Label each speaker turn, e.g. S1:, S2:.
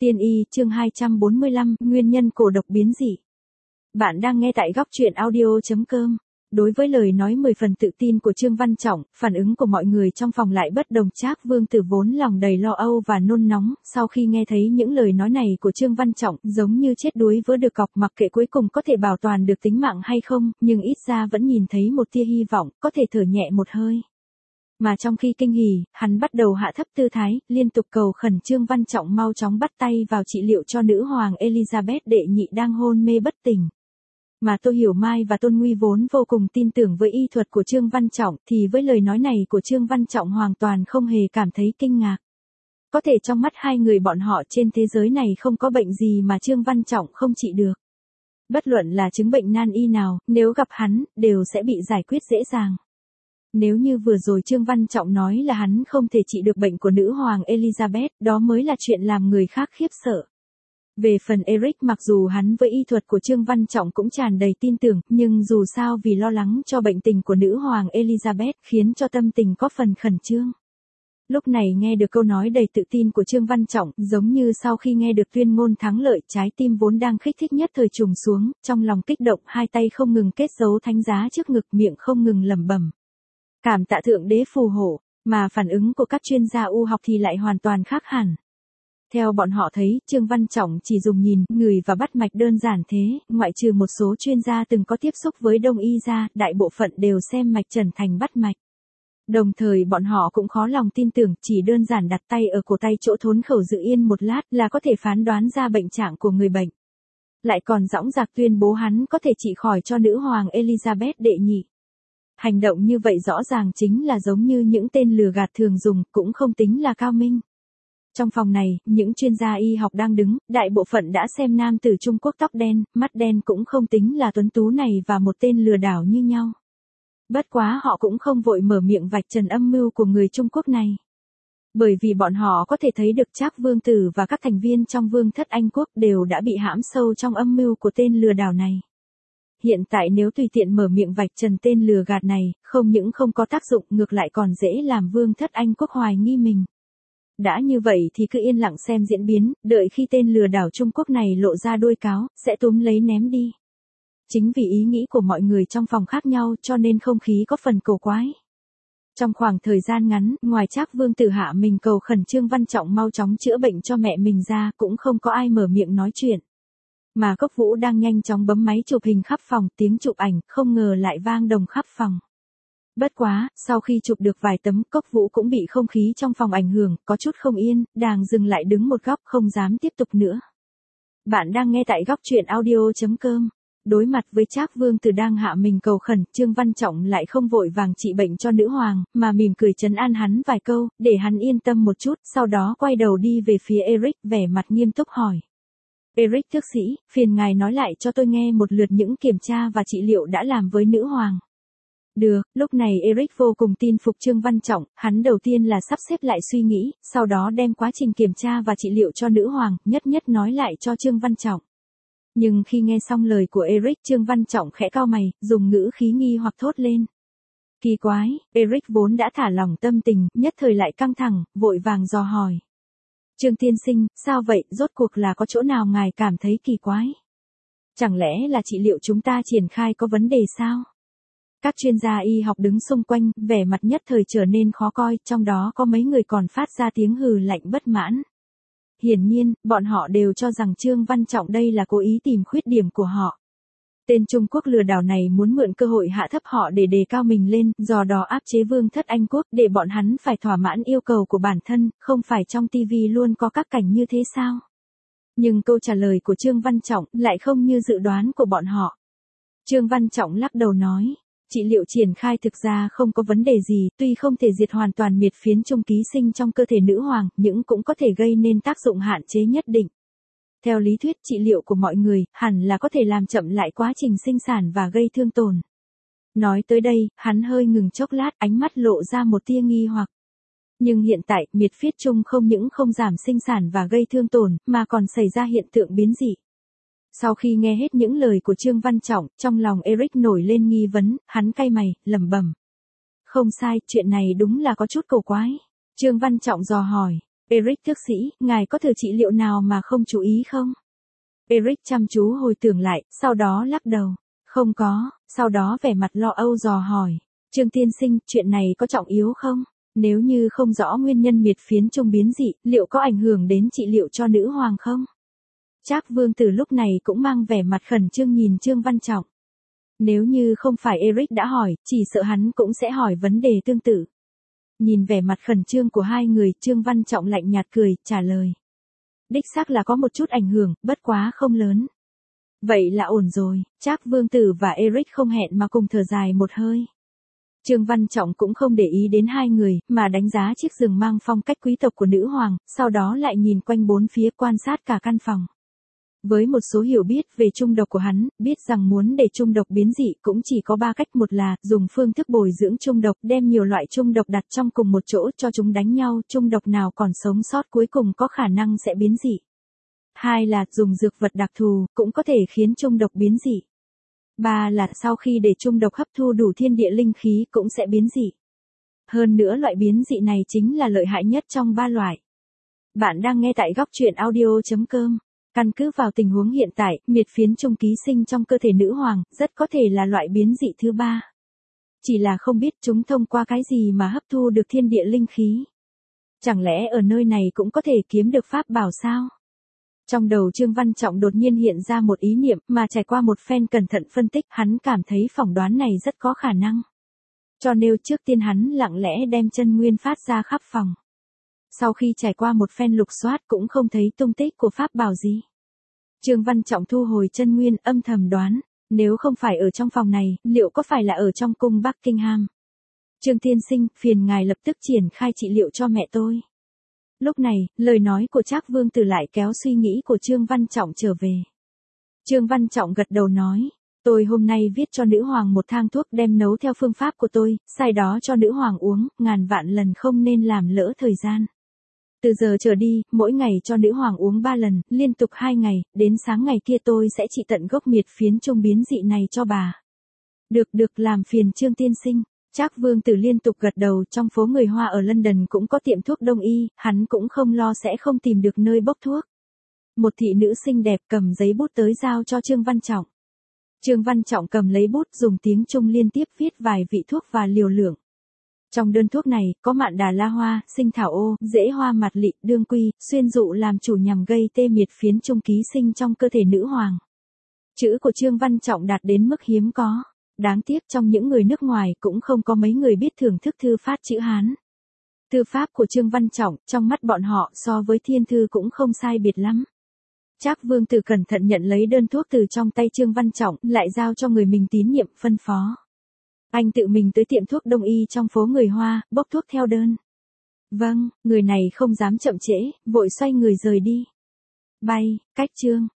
S1: Tiên y chương 245, nguyên nhân cổ độc biến dị. Bạn đang nghe tại góc truyện audio.com. Đối với lời nói 10 phần tự tin của Trương Văn Trọng, phản ứng của mọi người trong phòng lại bất đồng. Trác Vương Tử vốn lòng đầy lo âu và nôn nóng, sau khi nghe thấy những lời nói này của Trương Văn Trọng, giống như chết đuối vỡ được cọc, mặc kệ cuối cùng có thể bảo toàn được tính mạng hay không, nhưng ít ra vẫn nhìn thấy một tia hy vọng, có thể thở nhẹ một hơi. Mà trong khi kinh hỉ, hắn bắt đầu hạ thấp tư thái, liên tục cầu khẩn Trương Văn Trọng mau chóng bắt tay vào trị liệu cho nữ hoàng Elizabeth đệ nhị đang hôn mê bất tỉnh. Mà Tô Hiểu Mai và Tôn Nguy vốn vô cùng tin tưởng với y thuật của Trương Văn Trọng, thì với lời nói này của Trương Văn Trọng hoàn toàn không hề cảm thấy kinh ngạc. Có thể trong mắt hai người bọn họ trên thế giới này không có bệnh gì mà Trương Văn Trọng không trị được. Bất luận là chứng bệnh nan y nào, nếu gặp hắn, đều sẽ bị giải quyết dễ dàng. Nếu như vừa rồi Trương Văn Trọng nói là hắn không thể trị được bệnh của nữ hoàng Elizabeth, đó mới là chuyện làm người khác khiếp sợ. Về phần Eric, mặc dù hắn với y thuật của Trương Văn Trọng cũng tràn đầy tin tưởng, nhưng dù sao vì lo lắng cho bệnh tình của nữ hoàng Elizabeth khiến cho tâm tình có phần khẩn trương. Lúc này nghe được câu nói đầy tự tin của Trương Văn Trọng, giống như sau khi nghe được tuyên ngôn thắng lợi, trái tim vốn đang kích thích nhất thời trùng xuống, trong lòng kích động, hai tay không ngừng kết dấu thánh giá trước ngực, miệng không ngừng lẩm bẩm. Cảm tạ Thượng Đế phù hộ, mà phản ứng của các chuyên gia y học thì lại hoàn toàn khác hẳn. Theo bọn họ thấy, Trương Văn Trọng chỉ dùng nhìn, ngửi và bắt mạch đơn giản thế, ngoại trừ một số chuyên gia từng có tiếp xúc với Đông y ra, đại bộ phận đều xem mạch trần thành bắt mạch. Đồng thời bọn họ cũng khó lòng tin tưởng, chỉ đơn giản đặt tay ở cổ tay chỗ thốn khẩu giữ yên một lát là có thể phán đoán ra bệnh trạng của người bệnh. Lại còn dõng dạc tuyên bố hắn có thể trị khỏi cho nữ hoàng Elizabeth đệ nhị. Hành động như vậy rõ ràng chính là giống như những tên lừa gạt thường dùng, cũng không tính là cao minh. Trong phòng này, những chuyên gia y học đang đứng, đại bộ phận đã xem nam tử Trung Quốc tóc đen, mắt đen cũng không tính là tuấn tú này và một tên lừa đảo như nhau. Bất quá họ cũng không vội mở miệng vạch trần âm mưu của người Trung Quốc này. Bởi vì bọn họ có thể thấy được Trác Vương Tử và các thành viên trong Vương thất Anh Quốc đều đã bị hãm sâu trong âm mưu của tên lừa đảo này. Hiện tại nếu tùy tiện mở miệng vạch trần tên lừa gạt này, không những không có tác dụng, ngược lại còn dễ làm Vương thất Anh Quốc hoài nghi mình. Đã như vậy thì cứ yên lặng xem diễn biến, đợi khi tên lừa đảo Trung Quốc này lộ ra đuôi cáo, sẽ túm lấy ném đi. Chính vì ý nghĩ của mọi người trong phòng khác nhau cho nên không khí có phần cổ quái. Trong khoảng thời gian ngắn, ngoài Trác Vương Tử hạ mình cầu khẩn Trương Văn Trọng mau chóng chữa bệnh cho mẹ mình ra, cũng không có ai mở miệng nói chuyện. Mà Cốc Vũ đang nhanh chóng bấm máy chụp hình khắp phòng, tiếng chụp ảnh không ngờ lại vang đồng khắp phòng. Bất quá, sau khi chụp được vài tấm, Cốc Vũ cũng bị không khí trong phòng ảnh hưởng, có chút không yên, đàng dừng lại đứng một góc không dám tiếp tục nữa. Bạn đang nghe tại góc truyện audio.com. Đối mặt với Trác Vương Tử đang hạ mình cầu khẩn, Trương Văn Trọng lại không vội vàng trị bệnh cho nữ hoàng, mà mỉm cười trấn an hắn vài câu, để hắn yên tâm một chút, sau đó quay đầu đi về phía Eric, vẻ mặt nghiêm túc hỏi. Eric thước sĩ, phiền ngài nói lại cho tôi nghe một lượt những kiểm tra và trị liệu đã làm với nữ hoàng. Được, lúc này Eric vô cùng tin phục Trương Văn Trọng, hắn đầu tiên là sắp xếp lại suy nghĩ, sau đó đem quá trình kiểm tra và trị liệu cho nữ hoàng, nhất nhất nói lại cho Trương Văn Trọng. Nhưng khi nghe xong lời của Eric, Trương Văn Trọng khẽ cau mày, dùng ngữ khí nghi hoặc thốt lên. Kỳ quái, Eric vốn đã thả lỏng tâm tình, nhất thời lại căng thẳng, vội vàng dò hỏi. Trương tiên sinh, sao vậy, rốt cuộc là có chỗ nào ngài cảm thấy kỳ quái? Chẳng lẽ là trị liệu chúng ta triển khai có vấn đề sao? Các chuyên gia y học đứng xung quanh, vẻ mặt nhất thời trở nên khó coi, trong đó có mấy người còn phát ra tiếng hừ lạnh bất mãn. Hiển nhiên, bọn họ đều cho rằng Trương Văn Trọng đây là cố ý tìm khuyết điểm của họ. Tên Trung Quốc lừa đảo này muốn mượn cơ hội hạ thấp họ để đề cao mình lên, do đó áp chế Vương thất Anh Quốc để bọn hắn phải thỏa mãn yêu cầu của bản thân, không phải trong TV luôn có các cảnh như thế sao? Nhưng câu trả lời của Trương Văn Trọng lại không như dự đoán của bọn họ. Trương Văn Trọng lắc đầu nói, trị liệu triển khai thực ra không có vấn đề gì, tuy không thể diệt hoàn toàn miệt phiến trung ký sinh trong cơ thể nữ hoàng, nhưng cũng có thể gây nên tác dụng hạn chế nhất định. Theo lý thuyết trị liệu của mọi người, hẳn là có thể làm chậm lại quá trình sinh sản và gây thương tổn. Nói tới đây, hắn hơi ngừng chốc lát, ánh mắt lộ ra một tia nghi hoặc. Nhưng hiện tại, miệt phiết chung không những không giảm sinh sản và gây thương tổn, mà còn xảy ra hiện tượng biến dị. Sau khi nghe hết những lời của Trương Văn Trọng, trong lòng Eric nổi lên nghi vấn, hắn cay mày, lẩm bẩm. Không sai, chuyện này đúng là có chút cổ quái. Trương Văn Trọng dò hỏi. Eric thước sĩ, ngài có thử trị liệu nào mà không chú ý không? Eric chăm chú hồi tưởng lại, sau đó lắc đầu. Không có, sau đó vẻ mặt lo âu dò hỏi. Trương tiên sinh, chuyện này có trọng yếu không? Nếu như không rõ nguyên nhân miệt phiến trung biến dị, liệu có ảnh hưởng đến trị liệu cho nữ hoàng không? Trác Vương Tử lúc này cũng mang vẻ mặt khẩn trương nhìn Trương Văn Trọng. Nếu như không phải Eric đã hỏi, chỉ sợ hắn cũng sẽ hỏi vấn đề tương tự. Nhìn vẻ mặt khẩn trương của hai người, Trương Văn Trọng lạnh nhạt cười, trả lời. Đích xác là có một chút ảnh hưởng, bất quá không lớn. Vậy là ổn rồi, Trác Vương Tử và Eric không hẹn mà cùng thở dài một hơi. Trương Văn Trọng cũng không để ý đến hai người, mà đánh giá chiếc giường mang phong cách quý tộc của nữ hoàng, sau đó lại nhìn quanh bốn phía quan sát cả căn phòng. Với một số hiểu biết về trung độc của hắn, biết rằng muốn để trung độc biến dị cũng chỉ có 3 cách. Một là dùng phương thức bồi dưỡng trung độc, đem nhiều loại trung độc đặt trong cùng một chỗ cho chúng đánh nhau, trung độc nào còn sống sót cuối cùng có khả năng sẽ biến dị. 2 là dùng dược vật đặc thù, cũng có thể khiến trung độc biến dị. 3 là sau khi để trung độc hấp thu đủ thiên địa linh khí cũng sẽ biến dị. Hơn nữa loại biến dị này chính là lợi hại nhất trong 3 loại. Bạn đang nghe tại góc truyện audio.com. Căn cứ vào tình huống hiện tại, miệt phiến trung ký sinh trong cơ thể nữ hoàng, rất có thể là loại biến dị thứ 3. Chỉ là không biết chúng thông qua cái gì mà hấp thu được thiên địa linh khí. Chẳng lẽ ở nơi này cũng có thể kiếm được pháp bảo sao? Trong đầu Trương Văn Trọng đột nhiên hiện ra một ý niệm, mà trải qua một phen cẩn thận phân tích, hắn cảm thấy phỏng đoán này rất có khả năng. Cho nên trước tiên hắn lặng lẽ đem chân nguyên phát ra khắp phòng. Sau khi trải qua một phen lục soát cũng không thấy tung tích của pháp bảo gì. Trương Văn Trọng thu hồi chân nguyên, âm thầm đoán, nếu không phải ở trong phòng này, liệu có phải là ở trong cung Buckingham? Trương tiên sinh, phiền ngài lập tức triển khai trị liệu cho mẹ tôi. Lúc này, lời nói của Trác Vương Tử lại kéo suy nghĩ của Trương Văn Trọng trở về. Trương Văn Trọng gật đầu nói, tôi hôm nay viết cho nữ hoàng một thang thuốc đem nấu theo phương pháp của tôi, sai đó cho nữ hoàng uống, ngàn vạn lần không nên làm lỡ thời gian. Từ giờ trở đi, mỗi ngày cho nữ hoàng uống 3 lần, liên tục 2 ngày, đến sáng ngày kia tôi sẽ trị tận gốc miệt phiến trung biến dị này cho bà. Được làm phiền Trương tiên sinh. Trác Vương Tử liên tục gật đầu. Trong phố người Hoa ở London cũng có tiệm thuốc đông y, hắn cũng không lo sẽ không tìm được nơi bốc thuốc. Một thị nữ xinh đẹp cầm giấy bút tới giao cho Trương Văn Trọng. Trương Văn Trọng cầm lấy bút dùng tiếng Trung liên tiếp viết vài vị thuốc và liều lượng. Trong đơn thuốc này, có mạn đà la hoa, sinh thảo ô, rễ hoa mạt lị, đương quy, xuyên dụ làm chủ nhằm gây tê miệt phiến trung ký sinh trong cơ thể nữ hoàng. Chữ của Trương Văn Trọng đạt đến mức hiếm có. Đáng tiếc trong những người nước ngoài cũng không có mấy người biết thưởng thức thư pháp chữ Hán. Thư pháp của Trương Văn Trọng, trong mắt bọn họ so với thiên thư cũng không sai biệt lắm. Trác Vương Tử cẩn thận nhận lấy đơn thuốc từ trong tay Trương Văn Trọng, lại giao cho người mình tín nhiệm phân phó. Anh tự mình tới tiệm thuốc đông y trong phố người Hoa, bốc thuốc theo đơn. Vâng, người này không dám chậm trễ, vội xoay người rời đi. Bay, cách Trương